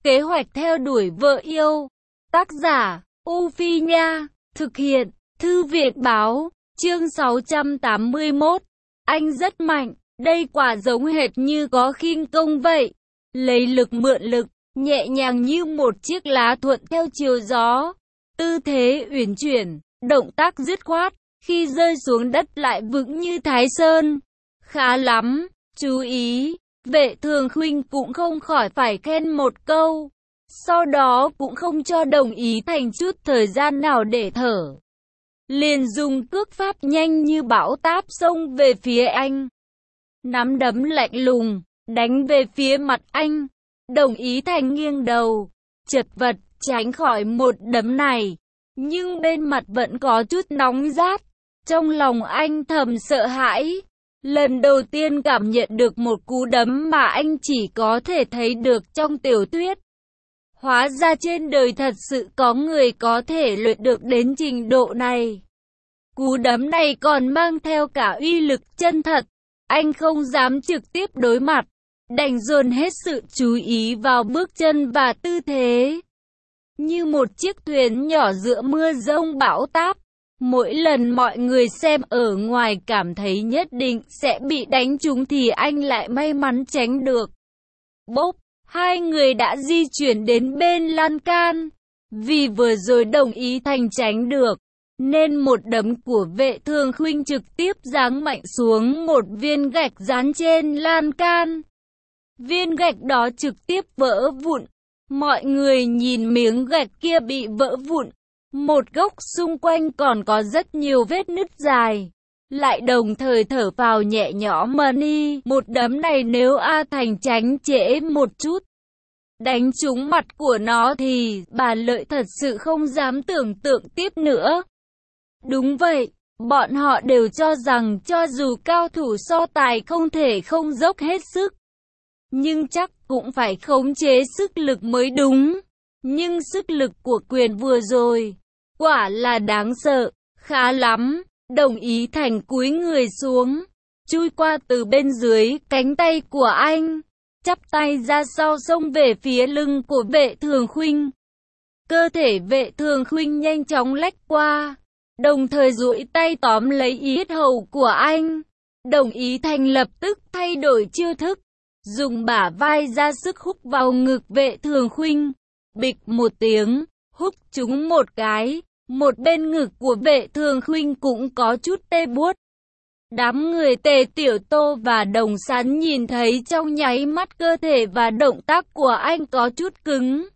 Kế hoạch theo đuổi vợ yêu. Tác giả, U Phi Nha. Thực hiện, Thư viện Báo. Chương 681. Anh rất mạnh. Đây quả giống hệt như có khinh công vậy. Lấy lực mượn lực, nhẹ nhàng như một chiếc lá thuận theo chiều gió. Tư thế uyển chuyển, động tác dứt khoát, khi rơi xuống đất lại vững như Thái Sơn. Khá lắm, chú ý. Vệ Thường Khuynh cũng không khỏi phải khen một câu. Sau đó cũng không cho Đồng Ý Thành chút thời gian nào để thở. Liền dùng cước pháp nhanh như bão táp xông về phía anh. Nắm đấm lạnh lùng, đánh về phía mặt anh. Đồng Ý Thành nghiêng đầu, chật vật, tránh khỏi một đấm này. Nhưng bên mặt vẫn có chút nóng rát. Trong lòng anh thầm sợ hãi. Lần đầu tiên cảm nhận được một cú đấm mà anh chỉ có thể thấy được trong tiểu thuyết. Hóa ra trên đời thật sự có người có thể luyện được đến trình độ này. Cú đấm này còn mang theo cả uy lực chân thật. Anh không dám trực tiếp đối mặt, đành dồn hết sự chú ý vào bước chân và tư thế. Như một chiếc thuyền nhỏ giữa mưa giông bão táp. Mỗi lần mọi người xem ở ngoài cảm thấy nhất định sẽ bị đánh trúng thì anh lại may mắn tránh được. Bốp, hai người đã di chuyển đến bên lan can. Vì vừa rồi Đồng Ý Thành tránh được, nên một đấm của Vệ Thường Khuynh trực tiếp giáng mạnh xuống một viên gạch dán trên lan can. Viên gạch đó trực tiếp vỡ vụn. Mọi người nhìn miếng gạch kia bị vỡ vụn. Một góc xung quanh còn có rất nhiều vết nứt dài. Lại đồng thời thở phào nhẹ nhõm Money. Một đấm này nếu A Thành tránh trễ một chút, đánh trúng mặt của nó thì bà Lợi thật sự không dám tưởng tượng tiếp nữa. Đúng vậy, bọn họ đều cho rằng cho dù cao thủ so tài không thể không dốc hết sức, nhưng chắc cũng phải khống chế sức lực mới đúng. Nhưng sức lực của Quyền vừa rồi, quả là đáng sợ, khá lắm. Đồng Ý Thành cúi người xuống, chui qua từ bên dưới cánh tay của anh, chắp tay ra sau xông về phía lưng của Vệ Thường Khuynh. Cơ thể Vệ Thường Khuynh nhanh chóng lách qua, đồng thời duỗi tay tóm lấy yết hầu của anh. Đồng Ý Thành lập tức thay đổi chiêu thức, dùng bả vai ra sức húc vào ngực Vệ Thường Khuynh. Bịch một tiếng, húc trúng một cái, một bên ngực của Vệ Thường Khuynh cũng có chút tê buốt. Đám người Tề Tiểu Tô và Đồng Sán nhìn thấy trong nháy mắt cơ thể và động tác của anh có chút cứng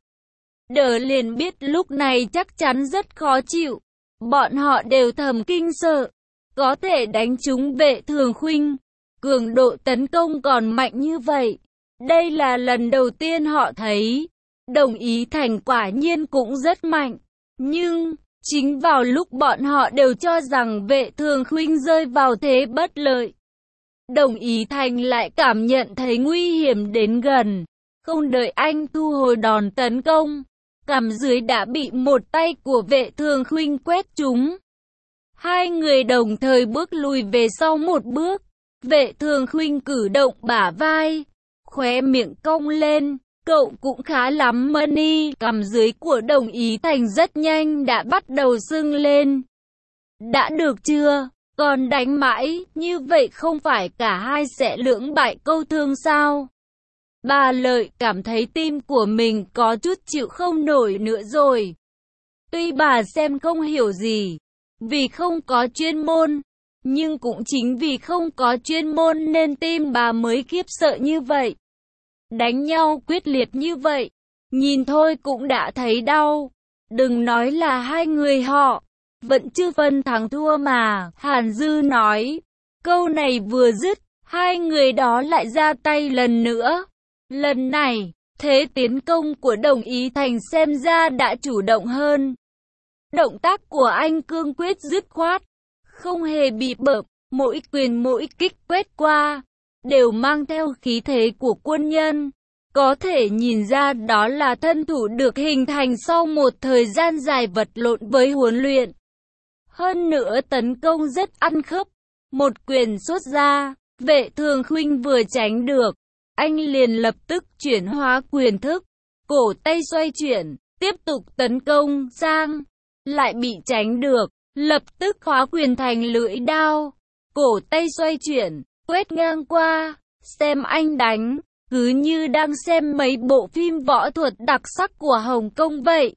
đờ liền biết lúc này chắc chắn rất khó chịu. Bọn họ đều thầm kinh sợ, có thể đánh trúng Vệ Thường Khuynh, cường độ tấn công còn mạnh như vậy. Đây là lần đầu tiên họ thấy. Đồng Ý Thành quả nhiên cũng rất mạnh. Nhưng, chính vào lúc bọn họ đều cho rằng Vệ Thường Khuynh rơi vào thế bất lợi, Đồng Ý Thành lại cảm nhận thấy nguy hiểm đến gần. Không đợi anh thu hồi đòn tấn công, cằm dưới đã bị một tay của Vệ Thường Khuynh quét trúng. Hai người đồng thời bước lùi về sau một bước. Vệ Thường Khuynh cử động bả vai, khóe miệng cong lên. Cậu cũng khá lắm Money. Cằm dưới của Đồng Ý Thành rất nhanh đã bắt đầu sưng lên. Đã được chưa? Còn đánh mãi, như vậy không phải cả hai sẽ lưỡng bại câu thương sao? Bà Lợi cảm thấy tim của mình có chút chịu không nổi nữa rồi. Tuy bà xem không hiểu gì, vì không có chuyên môn, nhưng cũng chính vì không có chuyên môn nên tim bà mới khiếp sợ như vậy. Đánh nhau quyết liệt như vậy, nhìn thôi cũng đã thấy đau. Đừng nói là hai người họ, vẫn chưa phân thắng thua mà. Hàn Dư nói, câu này vừa dứt, hai người đó lại ra tay lần nữa. Lần này, thế tiến công của Đồng Ý Thành xem ra đã chủ động hơn. Động tác của anh cương quyết dứt khoát, không hề bị bợp, mỗi quyền mỗi kích quét qua đều mang theo khí thế của quân nhân. Có thể nhìn ra đó là thân thủ được hình thành sau một thời gian dài vật lộn với huấn luyện. Hơn nữa tấn công rất ăn khớp. Một quyền xuất ra, Vệ Thường Khuynh vừa tránh được, anh liền lập tức chuyển hóa quyền thức, cổ tay xoay chuyển, tiếp tục tấn công, Giang lại bị tránh được, lập tức hóa quyền thành lưỡi đao, cổ tay xoay chuyển, quét ngang qua, xem anh đánh, cứ như đang xem mấy bộ phim võ thuật đặc sắc của Hồng Kông vậy.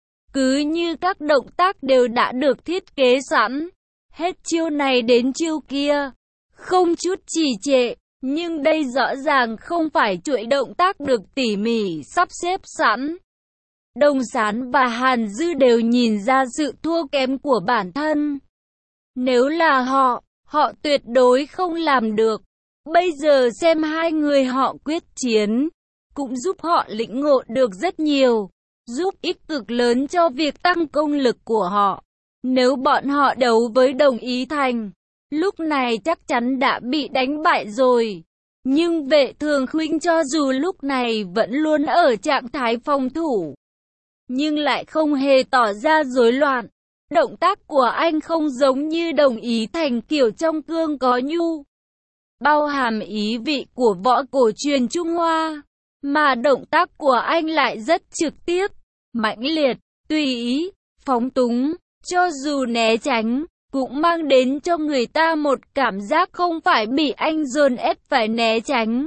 Cứ như các động tác đều đã được thiết kế sẵn, hết chiêu này đến chiêu kia, không chút trì trệ, nhưng đây rõ ràng không phải chuỗi động tác được tỉ mỉ sắp xếp sẵn. Đồng Sán và Hàn Dư đều nhìn ra sự thua kém của bản thân. Nếu là họ tuyệt đối không làm được. Bây giờ xem hai người họ quyết chiến, cũng giúp họ lĩnh ngộ được rất nhiều, giúp ích cực lớn cho việc tăng công lực của họ. Nếu bọn họ đấu với Đồng Ý Thành, lúc này chắc chắn đã bị đánh bại rồi. Nhưng Vệ Thường Khuynh cho dù lúc này vẫn luôn ở trạng thái phòng thủ, nhưng lại không hề tỏ ra rối loạn. Động tác của anh không giống như Đồng Ý Thành kiểu trong cương có nhu, bao hàm ý vị của võ cổ truyền Trung Hoa, mà động tác của anh lại rất trực tiếp, mãnh liệt, tùy ý, phóng túng, cho dù né tránh, cũng mang đến cho người ta một cảm giác không phải bị anh dồn ép phải né tránh,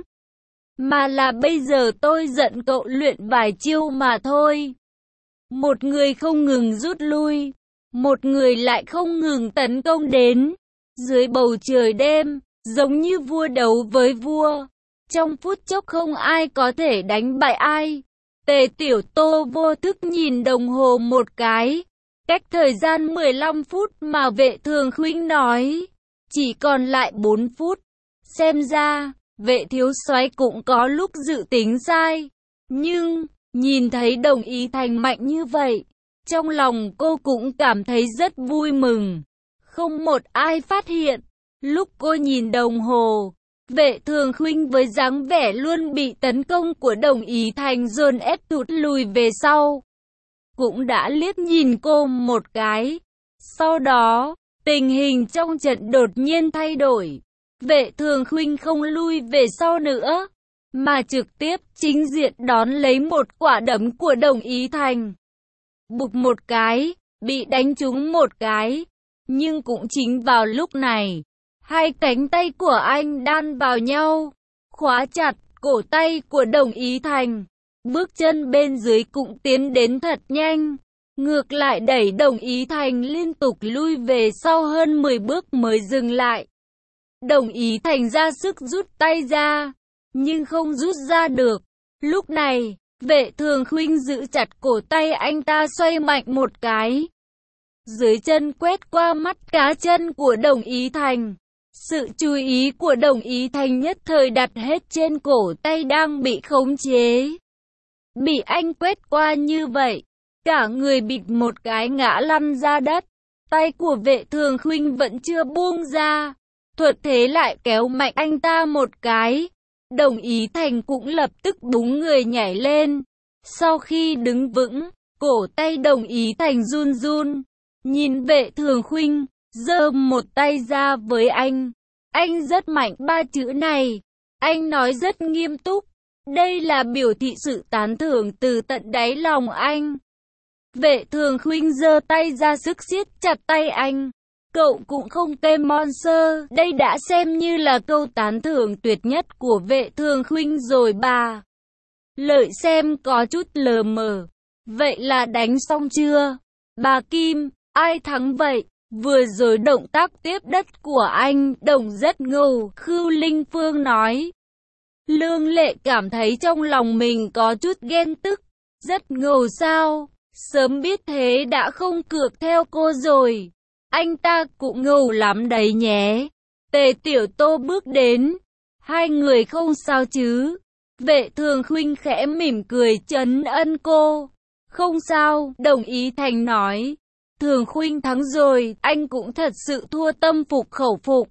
mà là bây giờ tôi giận cậu luyện vài chiêu mà thôi. Một người không ngừng rút lui, một người lại không ngừng tấn công đến, dưới bầu trời đêm, giống như vua đấu với vua. Trong phút chốc không ai có thể đánh bại ai. Tề Tiểu Tô vô thức nhìn đồng hồ một cái. Cách thời gian 15 phút mà Vệ Thường Khuynh nói, chỉ còn lại 4 phút. Xem ra, Vệ thiếu soái cũng có lúc dự tính sai. Nhưng, nhìn thấy Đồng Ý Thành mạnh như vậy, trong lòng cô cũng cảm thấy rất vui mừng. Không một ai phát hiện. Lúc cô nhìn đồng hồ, Vệ Thường Khuynh với dáng vẻ luôn bị tấn công của Đồng Ý Thành dồn ép thụt lùi về sau, cũng đã liếc nhìn cô một cái. Sau đó, tình hình trong trận đột nhiên thay đổi. Vệ Thường Khuynh không lui về sau nữa, mà trực tiếp chính diện đón lấy một quả đấm của Đồng Ý Thành. Bụp một cái, bị đánh trúng một cái. Nhưng cũng chính vào lúc này, hai cánh tay của anh đan vào nhau, khóa chặt cổ tay của Đồng Ý Thành. Bước chân bên dưới cũng tiến đến thật nhanh, ngược lại đẩy Đồng Ý Thành liên tục lui về sau hơn 10 bước mới dừng lại. Đồng Ý Thành ra sức rút tay ra, nhưng không rút ra được. Lúc này, Vệ Thường Khuynh giữ chặt cổ tay anh ta xoay mạnh một cái. Dưới chân quét qua mắt cá chân của Đồng Ý Thành. Sự chú ý của Đồng Ý Thành nhất thời đặt hết trên cổ tay đang bị khống chế. Bị anh quét qua như vậy, cả người bịch một cái ngã lăn ra đất. Tay của Vệ Thường Khuynh vẫn chưa buông ra, thuận thế lại kéo mạnh anh ta một cái. Đồng Ý Thành cũng lập tức búng người nhảy lên. Sau khi đứng vững, cổ tay Đồng Ý Thành run run, nhìn Vệ Thường Khuynh, giơ một tay ra với anh. Anh rất mạnh, ba chữ này, anh nói rất nghiêm túc. Đây là biểu thị sự tán thưởng từ tận đáy lòng anh. Vệ Thường Khuynh giơ tay ra sức siết chặt tay anh. Cậu cũng không tên monster. Đây đã xem như là câu tán thưởng tuyệt nhất của Vệ Thường Khuynh rồi bà. Lợi xem có chút lờ mờ. Vậy là đánh xong chưa? Bà Kim, ai thắng vậy? Vừa rồi động tác tiếp đất của anh, Đồng rất ngầu, Khưu Linh Phương nói. Lương Lệ cảm thấy trong lòng mình có chút ghen tức. Rất ngầu sao? Sớm biết thế đã không cược theo cô rồi. Anh ta cũng ngầu lắm đấy nhé. Tề Tiểu Tô bước đến. Hai người không sao chứ? Vệ Thường Khuynh khẽ mỉm cười trấn an cô. Không sao, Đồng Ý Thành nói. Thường Khuynh thắng rồi, anh cũng thật sự thua tâm phục khẩu phục.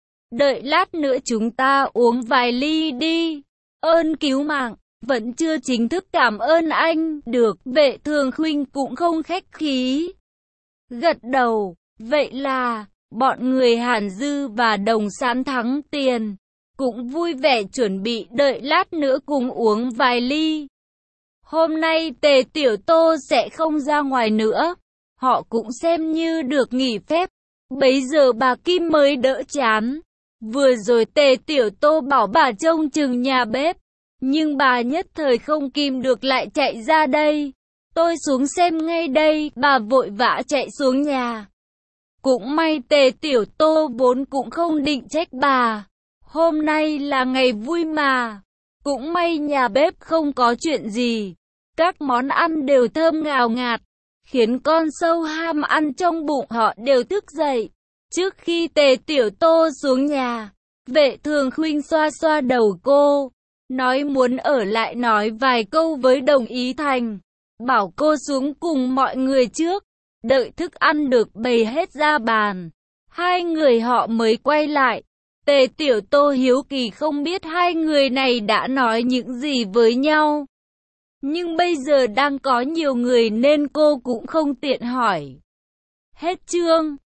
Đợi lát nữa chúng ta uống vài ly đi. Ơn cứu mạng, vẫn chưa chính thức cảm ơn anh. Được, Vệ Thường Khuynh cũng không khách khí. Gật đầu, vậy là, bọn người Hàn Dư và Đồng Sán thắng tiền. Cũng vui vẻ chuẩn bị đợi lát nữa cùng uống vài ly. Hôm nay Tề Tiểu Tô sẽ không ra ngoài nữa. Họ cũng xem như được nghỉ phép. Bấy giờ bà Kim mới đỡ chán. Vừa rồi Tề Tiểu Tô bảo bà trông chừng nhà bếp. Nhưng bà nhất thời không kìm được lại chạy ra đây. Tôi xuống xem ngay đây, bà vội vã chạy xuống nhà. Cũng may Tề Tiểu Tô vốn cũng không định trách bà. Hôm nay là ngày vui mà. Cũng may nhà bếp không có chuyện gì. Các món ăn đều thơm ngào ngạt, khiến con sâu ham ăn trong bụng họ đều thức dậy. Trước khi Tề Tiểu Tô xuống nhà, Vệ Thường Khuynh xoa xoa đầu cô, nói muốn ở lại nói vài câu với Đồng Ý Thành, bảo cô xuống cùng mọi người trước, đợi thức ăn được bày hết ra bàn. Hai người họ mới quay lại. Tề Tiểu Tô hiếu kỳ không biết hai người này đã nói những gì với nhau. Nhưng bây giờ đang có nhiều người nên cô cũng không tiện hỏi. Hết chương.